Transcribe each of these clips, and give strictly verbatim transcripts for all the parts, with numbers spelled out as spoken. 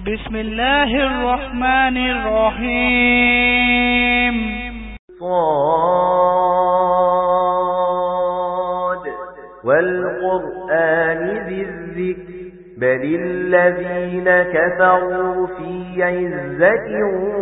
بسم الله الرحمن الرحيم. صاد والقرآن ذي الذكر بل الذين كفروا في عزة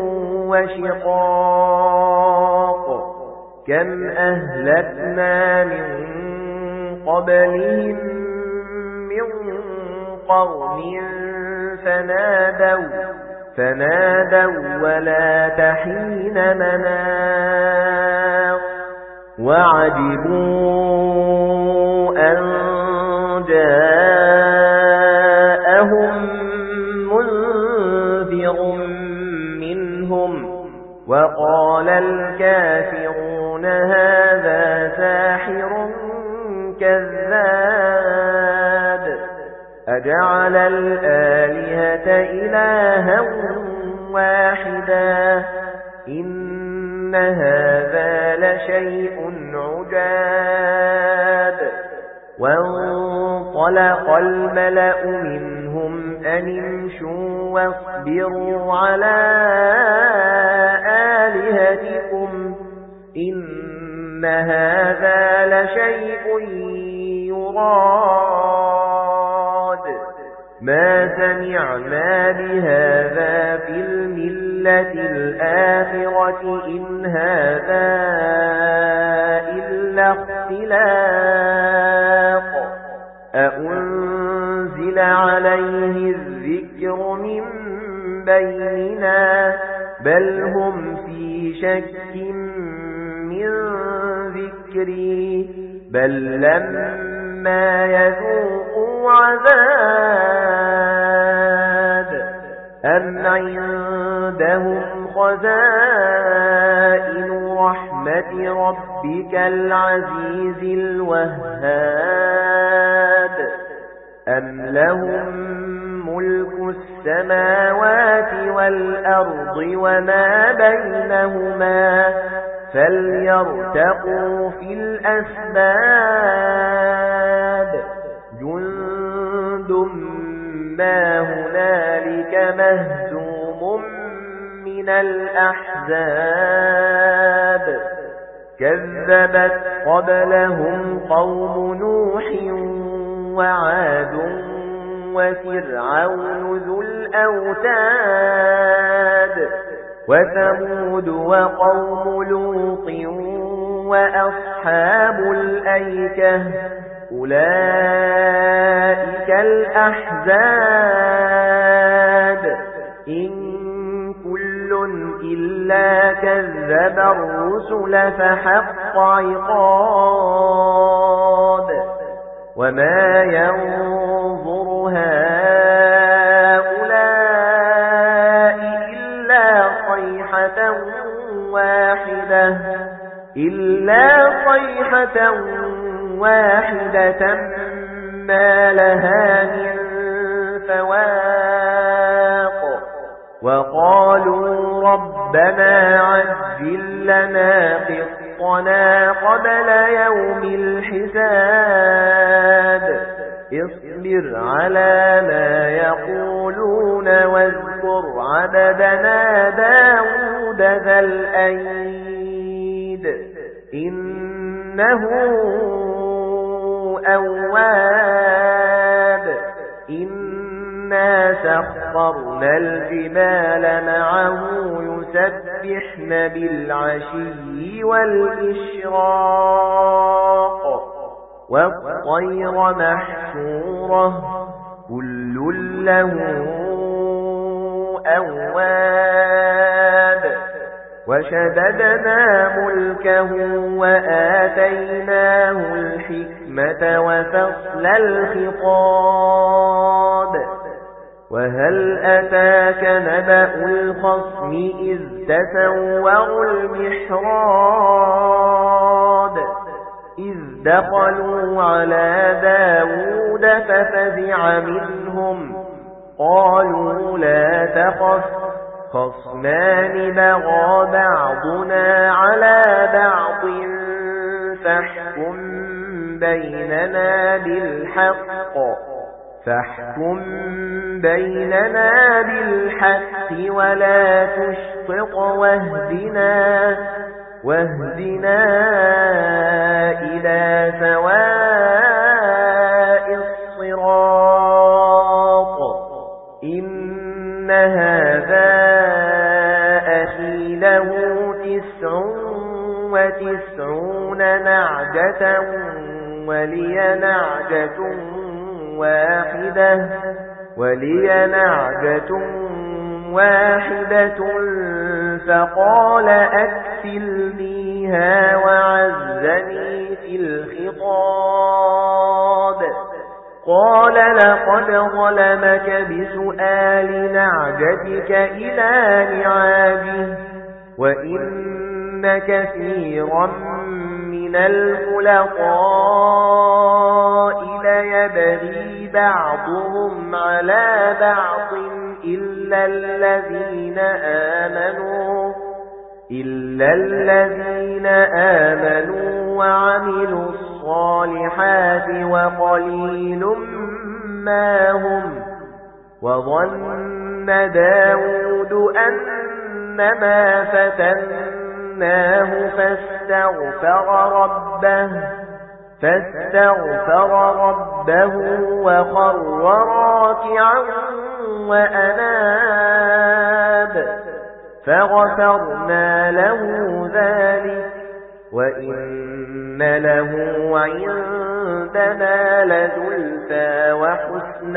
وشقاق كم أهلكنا من قبلهم من قرن فنادوا فنادوا ولا تحين مناص وعجبوا أن جاءهم منذر منهم وقال الكافرون هذا ساحر كذاب أجعل الآلهة إلها واحدا إن هذا لشيء عجاب وانطلق الملأ منهم أن امشوا واصبروا على آلهتكم إن هذا لشيء يراد ما سمعنا بهذا في الملة الآخرة إن هذا إلا اختلاق أأنزل عليه الذكر من بيننا بل هم في شك من ذكري بل لما يذوقوا عذاب أم عندهم خزائن رحمة ربك العزيز الوهاب أم لهم ملك السماوات والأرض وما بينهما فليرتقوا في الأسباب جند ما هنالك مهزوم من الأحزاب كذبت قبلهم قوم نوح وعاد وفرعون ذو الأوتاد وثمود وقوم لوط وأصحاب الأيكة أولئك الأحزاب إن كل إلا كذب الرسل فحق عقاب وما ينظر هؤلاء إلا صيحة واحدة إلا صيحة واحدة ما لها من فواق وقالوا ربنا عجل لنا قسطنا قبل يوم الحساب اصبر على ما يقولون واذكر عبدنا داود ذا الأيد إنه أواب إنا سخرنا الجبال معه يسبحن بالعشي والإشراق والطير محشورة كل له أواب وشددنا ملكه وآتيناه الحكمة وفصل الخطاب وهل أتاك نبأ الخصم إذ تسوروا المحراب إذ دخلوا على داود ففزع منهم قالوا لا تخف خصمان بغى بعضنا على بعض فاحكم بيننا بالحق فاحكم بيننا بالحق ولا تشطط واهدنا واهدنا إلى سواء الصراط إن هذا أخي له تسع وتسعون نعجة ولي نعجة واحدة ولي نعجة واحدة فقال أكفلنيها وعزني في الخطاب قال لقد ظلمك بسؤال نعجتك إلى نعاجه وإن كثيرا من الخلطاء ليبغي بعضهم على بعض إلا الذين آمنوا إلا الذين آمنوا وعملوا الصالحات وقليل ما هم وظن داود أنما فتناه فاستغفر ربه فاستغفر ربه وخر راكعا وأناب فغفرنا له ذلك وإن له عندنا لزلفى وحسن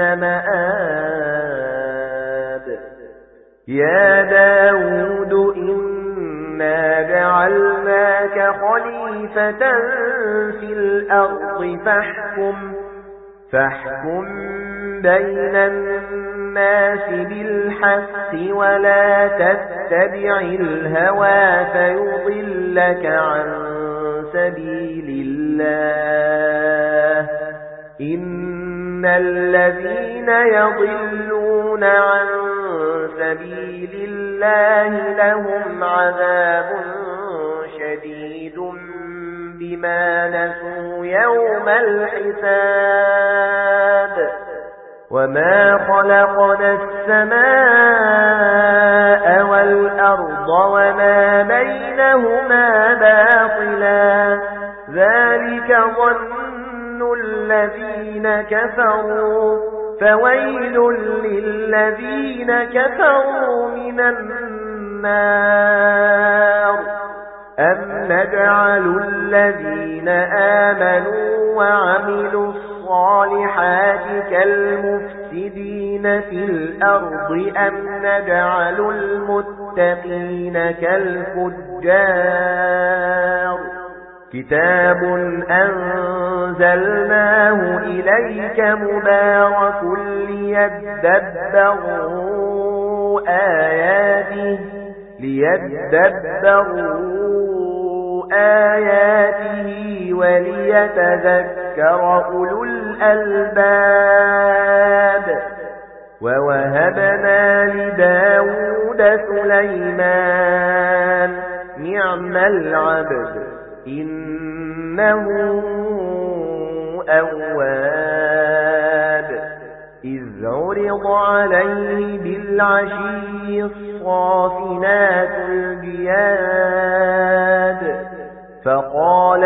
مآب يا داود إنا جعلناك خليفة في الأرض فاحكم فاحكم بين الناس بالحق ولا تتبع الهوى فيضلك عن سبيل الله إن الذين يضلون عن سبيل الله لهم عذاب شديد بما نسوا يوم الحساب وما خلقنا السماء والأرض وما بينهما باطلا ذلك ظن الذين كفروا فويل للذين كفروا من النار أم نجعل الذين آمنوا وعملوا الصالحات كالمفسدين في الأرض أم نجعل المتقين كالفجار كتاب أنزلناه إليك مبارك ليدبروا آياته ليدبروا آياته وليتذكر أولو الألباب ووهبنا لداود سليمان نعم العبد إنه أواب إذ عرض عليه بالعشي الصافنات الجياد فقال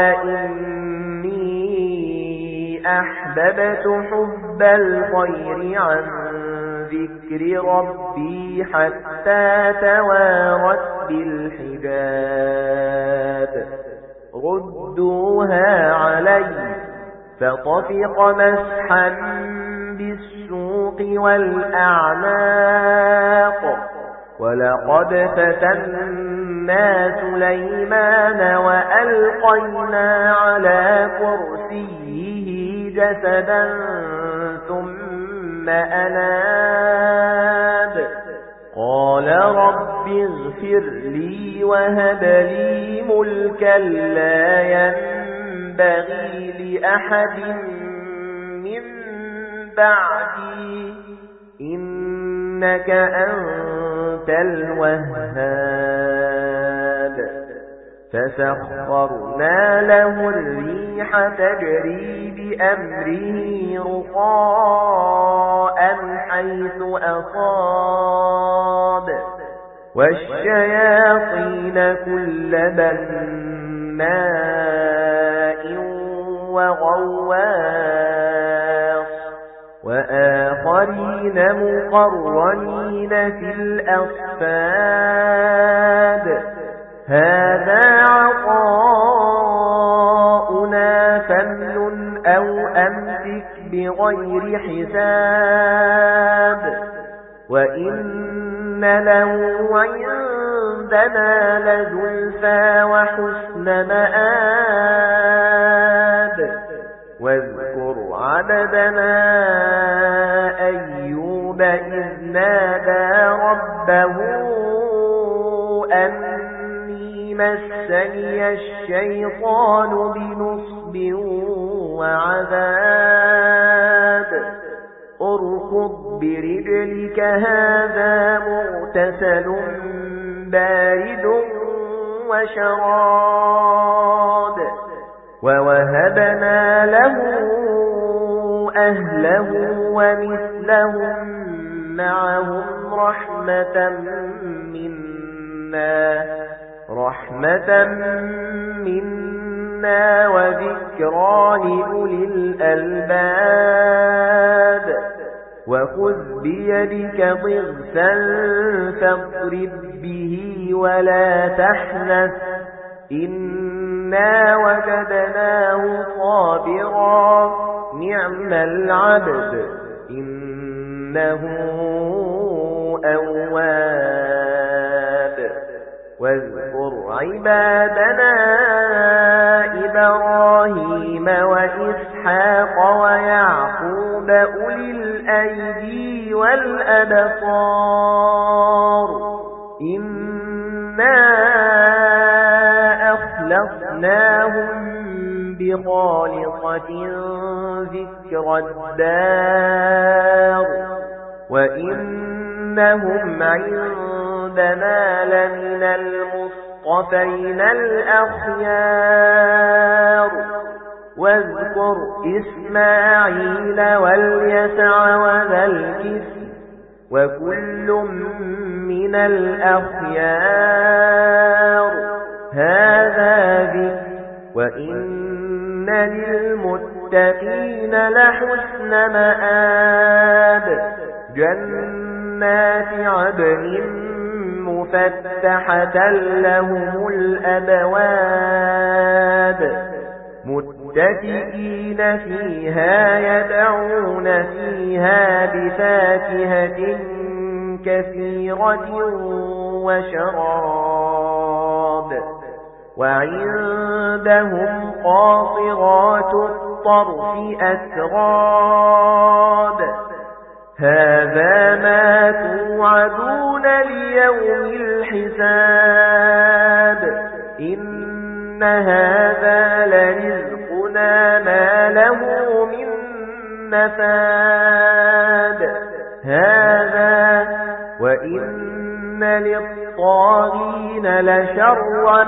إني أحببت حب الخير عن ذكر ربي حتى توارت بالحجاب ردوها علي فطفق مسحا بالسوق والأعناق ولقد فتنا سليمان وألقينا على كرسيه جسدا ثم أناب قال رب اغفر لي وهب لي ملكا لا ينبغي لأحد من بعدي إنك أنت الوهاب فسخرنا له الريح تجري بأمره رخاء حيث أصاب والشياطين كل بناء وغواص وآخرين مقرنين في الأصفاد هذا عطاؤنا فامنن أو أمسك بغير حساب وإن له عندنا لزلفى وحسن مآب واذكر عبدنا أيوب إذ نادى ربه أني مسني الشيطان بنصب وعذاب اركض برجلك هذا مغتسل بارد وشراب ووهبنا له أهله ومثلهم معهم رحمة منا رحمة منا وذكرى لأولي الألباب وخذ بيدك ضغثا فاضرب به ولا تحنث إنا وجدناه صابرا نعم العبد إنه أواب واذكر عبادنا إبراهيم وإسحاق ويعقوب أولي الأيدي والأبصار إنا أخلصناهم بخالصة ذكر الدار وإنهم عندنا لمن المصطفين الأخيار واذكر إسماعيل واليسع وذا الكفل وكل من الأخيار هذا ذكر وإن للمتقين لحسن مآب جنات عدن مفتحة لهم الأبواب متكئين فيها يدعون فيها بفاكهة كثيرة وشراب وعندهم قاصرات الطرف أتراب هذا ما توعدون ليوم الحساب إن هذا لرزقنا ما له من نفاد هذا وإن للطاغين لشر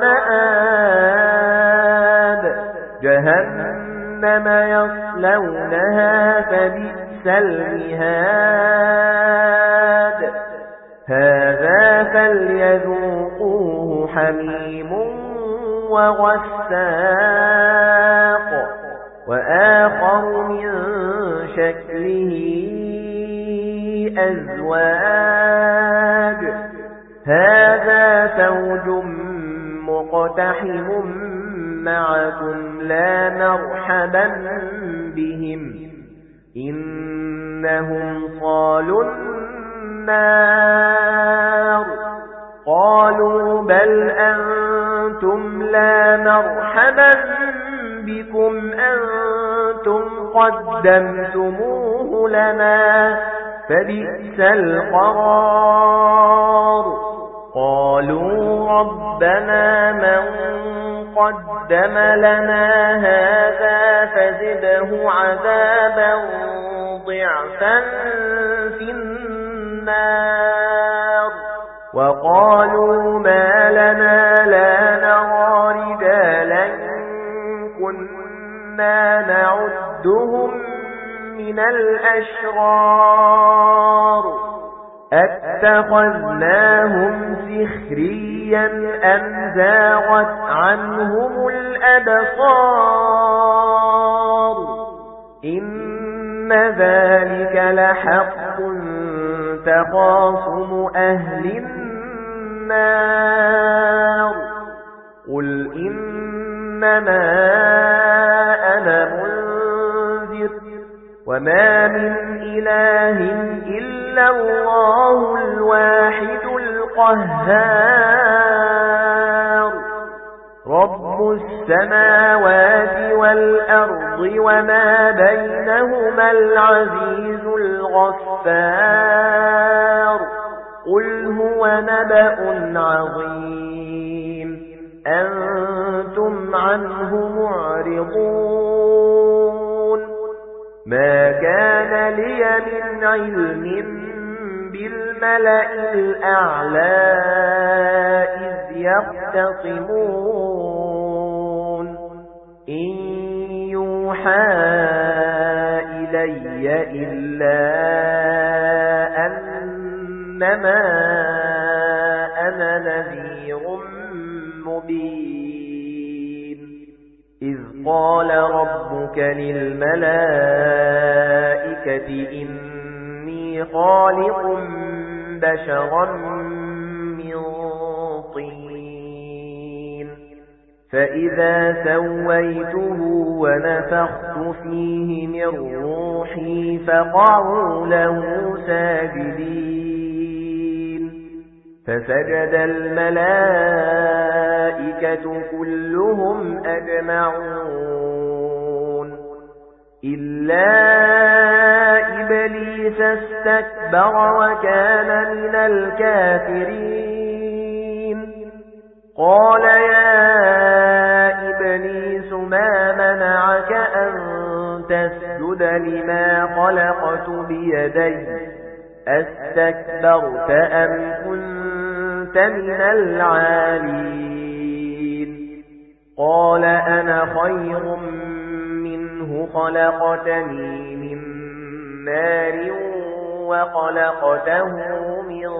مآب جهنم يصلونها فبئس المهاد هذا فليذوقوه حميم وغساق وآخر من شكله أزواج هذا فوج مقتحم معكم لا مرحبا بهم إنهم صالوا النار قالوا بل أنتم لا مرحبا بكم أنتم قدمتموه لنا فبئس القرار قالوا ربنا من قدم لنا هذا فزده عذابا ضعفا في النار وقالوا ما لنا لا نرى كُنَّا نَعُدُّهُم مِّنَ الْأَشْرَارِ أَتَّخَذْنَاهُمْ سِخْرِيًّا أَمْ زَاغَتْ عَنْهُمُ الْأَبْصَارُ إِنَّ ذَلِكَ لَحَقٌّ تَخَاصُمُ أَهْلِ النَّارِ قُلْ إِنَّمَا أَنَا مُنذِرٌ وَمَا مِنْ إِلَٰهٍ إِلَّا اللَّهُ الْوَاحِدُ الْقَهَّارُ رَبُّ السَّمَاوَاتِ وَالْأَرْضِ وَمَا بَيْنَهُمَا الْعَزِيزُ الْغَفَّارُ قُلْ هُوَ نَبَأٌ عَظِيمٌ أَنْتُمْ عَنْهُ مُعْرِضُونَ مَا كَانَ لِيَ مِنْ عِلْمٍ بِالْمَلَإِ الْأَعْلَى إِذْ يَخْتَصِمُونَ إِنْ يُوحَى إِلَيَّ إِلَّا أَنَّمَا أَنَا نَذِيرٌ مُبِينٌ إِذْ قَالَ رَبُّكَ لِلْمَلَائِكَةِ إِنِّي خَالِقٌ بَشَرًا مِّن طِينٍ فَإِذَا سَوَّيْتُهُ وَنَفَخْتُ فِيهِ مِن رُّوحِي فَقَعُوا لَهُ سَاجِدِينَ فَسَجَدَ الْمَلَائِكَةُ كُلُّهُمْ أَجْمَعُونَ إِلَّا إِبْلِيسَ اسْتَكْبَرَ وَكَانَ مِنَ الْكَافِرِينَ قَالَ يَا إِبْلِيسُ مَا مَنَعَكَ أَن تَسْجُدَ لِمَا خَلَقْتُ بِيَدَيَّ أَسْتَكْبَرْتَ أَمْ كُنتَ مِنَ الْعَالِينَ قَالَ أَنَا خَيْرٌ مِّنْهُ خَلَقْتَنِي مِن نَّارٍ وَخَلَقْتَهُ مِن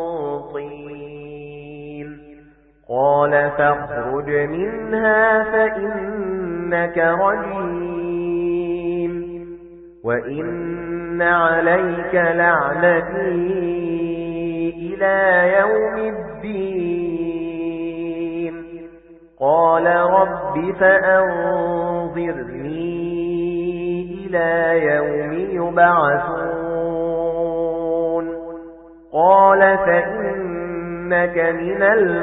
طِينٍ قَالَ فَاخْرُجْ مِنْهَا فَإِنَّكَ رَجِيمٌ وَإِنَّ عَلَيْكَ لَعْنَتِي إِلَى يَوْمِ الدِّينِ قَالَ رَبِّ فَأَنظِرْنِي إِلَى يَوْمِ يُبْعَثُونَ قَالَ فَإِنَّكَ مِنَ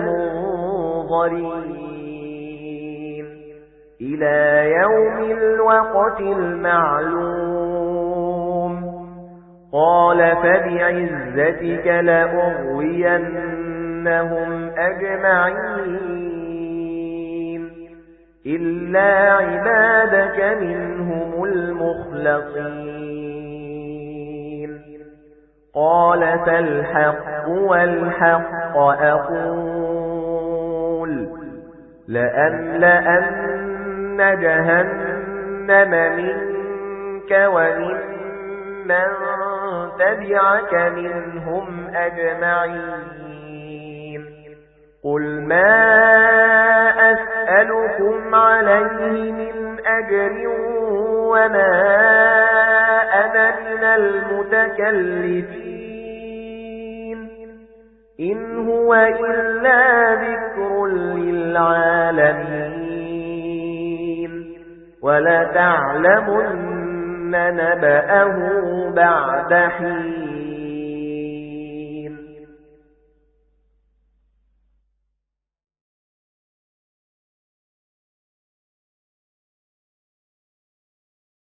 الْمُنظَرِينَ إِلَى يَوْمِ الْوَقْتِ الْمَعْلُومِ قَالَ فَبِعِزَّتِكَ لَأُغْوِيَنَّهُمْ أَجْمَعِينَ إِلَّا عِبَادَكَ مِنْهُمُ الْمُخْلَصِينَ قَالَ فَالْحَقُّ وَالْحَقَّ أَقُولُ لَأَمْلَأَنَّ جَهَنَّمَ مِنكَ وَمِمَّن مَّن تَبِعَكَ مِنْهُمْ أَجْمَعِينَ قُلْ مَا أَسْأَلُكُمْ عَلَيْهِ مِنْ أَجْرٍ وَمَا أَنَا مِنَ الْمُتَكَلِّفِينَ إِنْ هُوَ إِلَّا ذِكْرٌ لِلْعَالَمِينَ وَلَتَعْلَمُنَّ نَبَأَهُ بَعْدَ حِينٍ